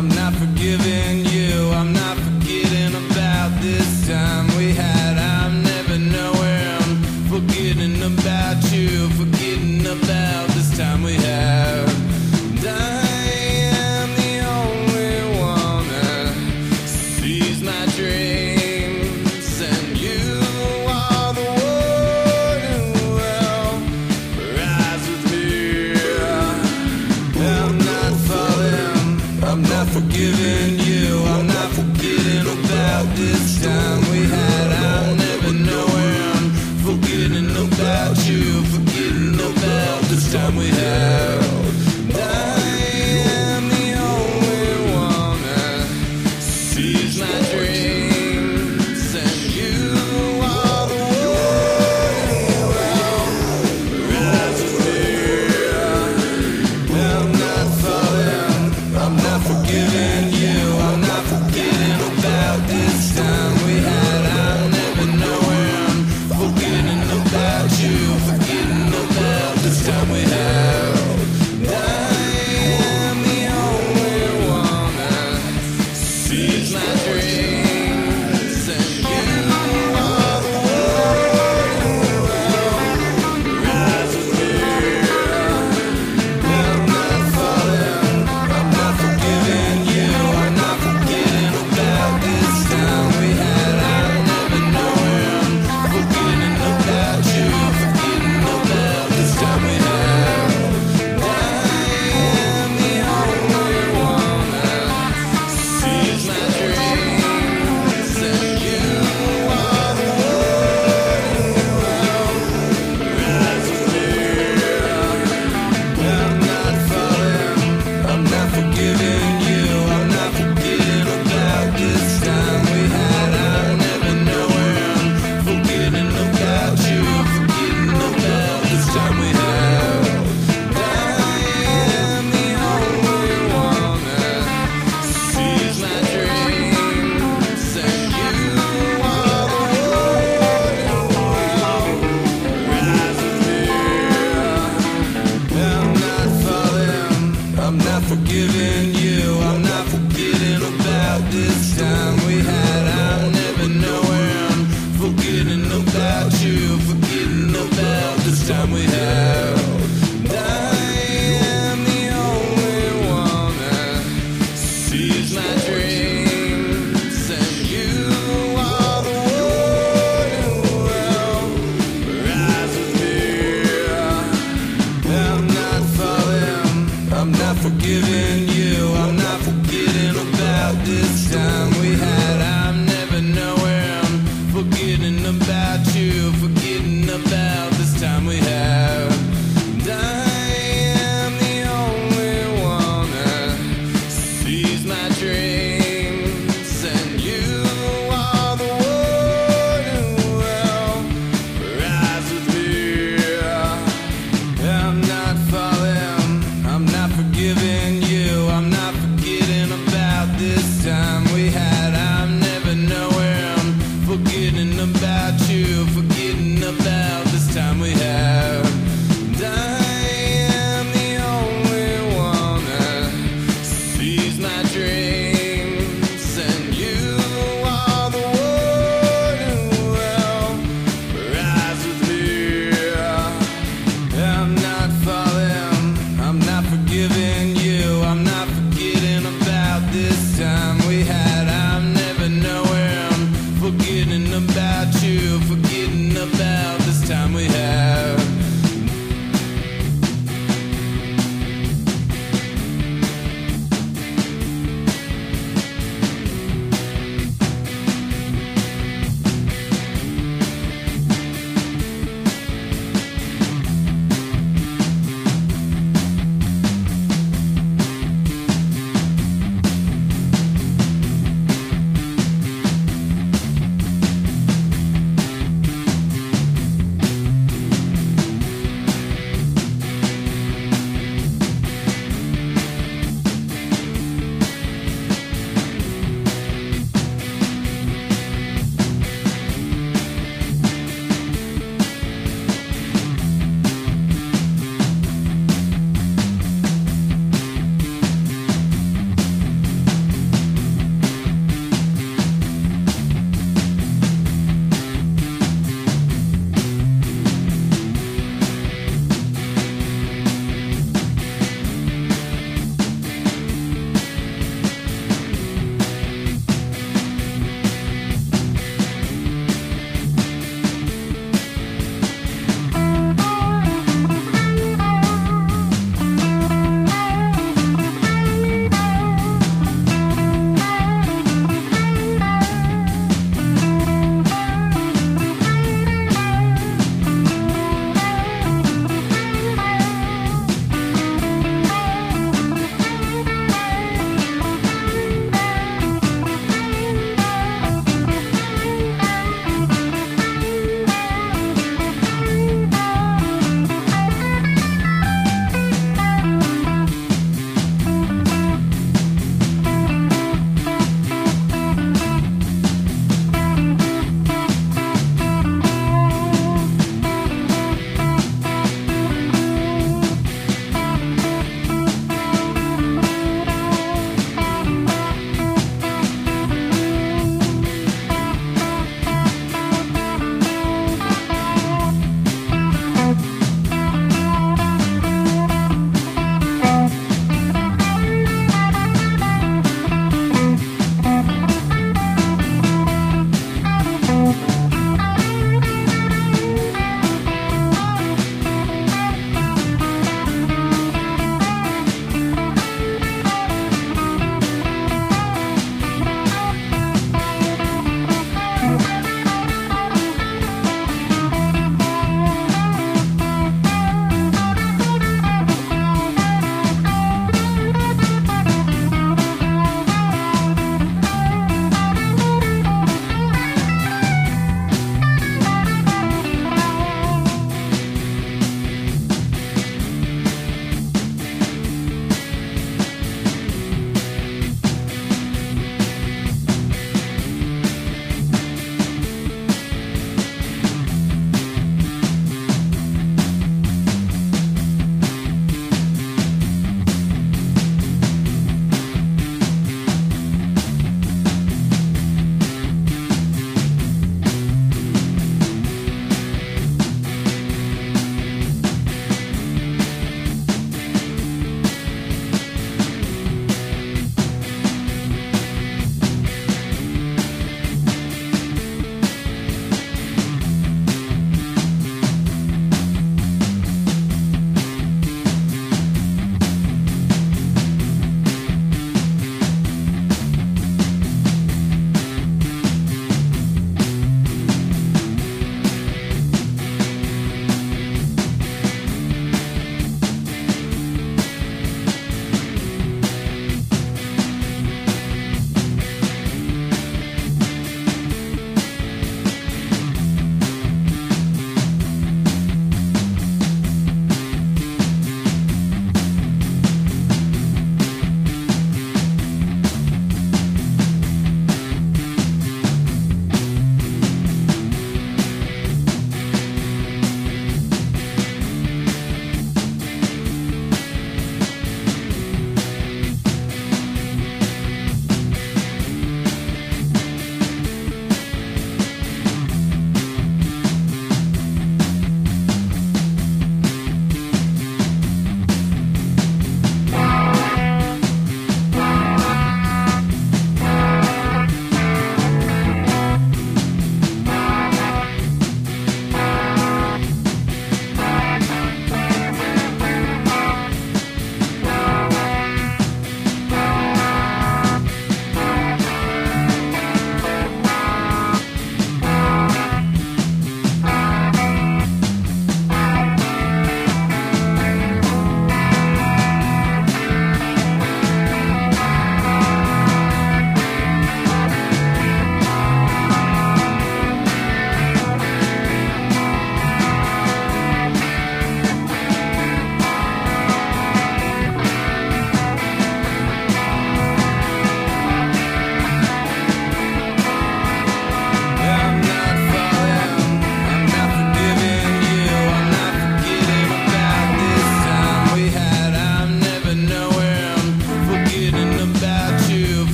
I'm not forgiving you. I'm not forgetting about this time we had. I'm never nowhere. I'm forgetting about you. Forgetting about this time we had. And I am the only one that sees my dreams, and you are the one who will rise with me. I'm not falling, I'm not forgiving you. I'm not forgetting about this time we had. I'm never nowhere. I'm forgetting about you. Forgetting about this time we had. And I am the only one that sees my dreams, and you are the one who will rise with me. I'm not falling, I'm not forgiving you. I'm not forgetting about this time we had. I'm never nowhere. I'm forgetting about you. Forgetting about this time we had. And I am the only one that sees my dreams, and you are the one who will rise with me. I'm not falling, I'm not forgiving you. I'm not forgetting about this time we had. I'm never nowhere. I'm forgetting about you. Forgetting about this time we had. And I am the only one that sees my dreams, and you are the one who will rise with me. I'm not falling, I'm not forgiving you. I'm not forgetting about this time we had. I'm never nowhere. I'm forgetting about you. Forgetting about this time we had. And I am the only one that sees my dreams, and you are the one who will rise with me. I'm not falling, I'm not forgiving you. I'm not forgetting about this time we had. I'm never nowhere. I'm forgetting about you. Forgetting about this time we had. And I am the only one that sees my dreams, and you are the one who will rise with me. I'm not falling, I'm not forgiving you. I'm not forgetting about this time we had. I'm never nowhere. I'm forgetting about you. Forgetting about this time we had. And I am the only one that sees my dreams, and you are the one who will rise with me. I'm not falling, I'm not forgiving you. I'm not forgetting about this time we had. I'm never nowhere. I'm forgetting about you. Forgetting about this time we had. And I am the only one that sees my dreams, and you are the one who will rise with me. I'm not falling, I'm not forgiving you. I'm not forgetting about this time we had. I'm never nowhere. I'm forgetting about you. Forgetting about this time we had.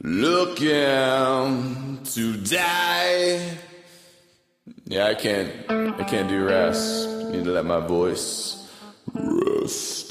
looking to die. Yeah, I can't do rest. Need to let my voice rest.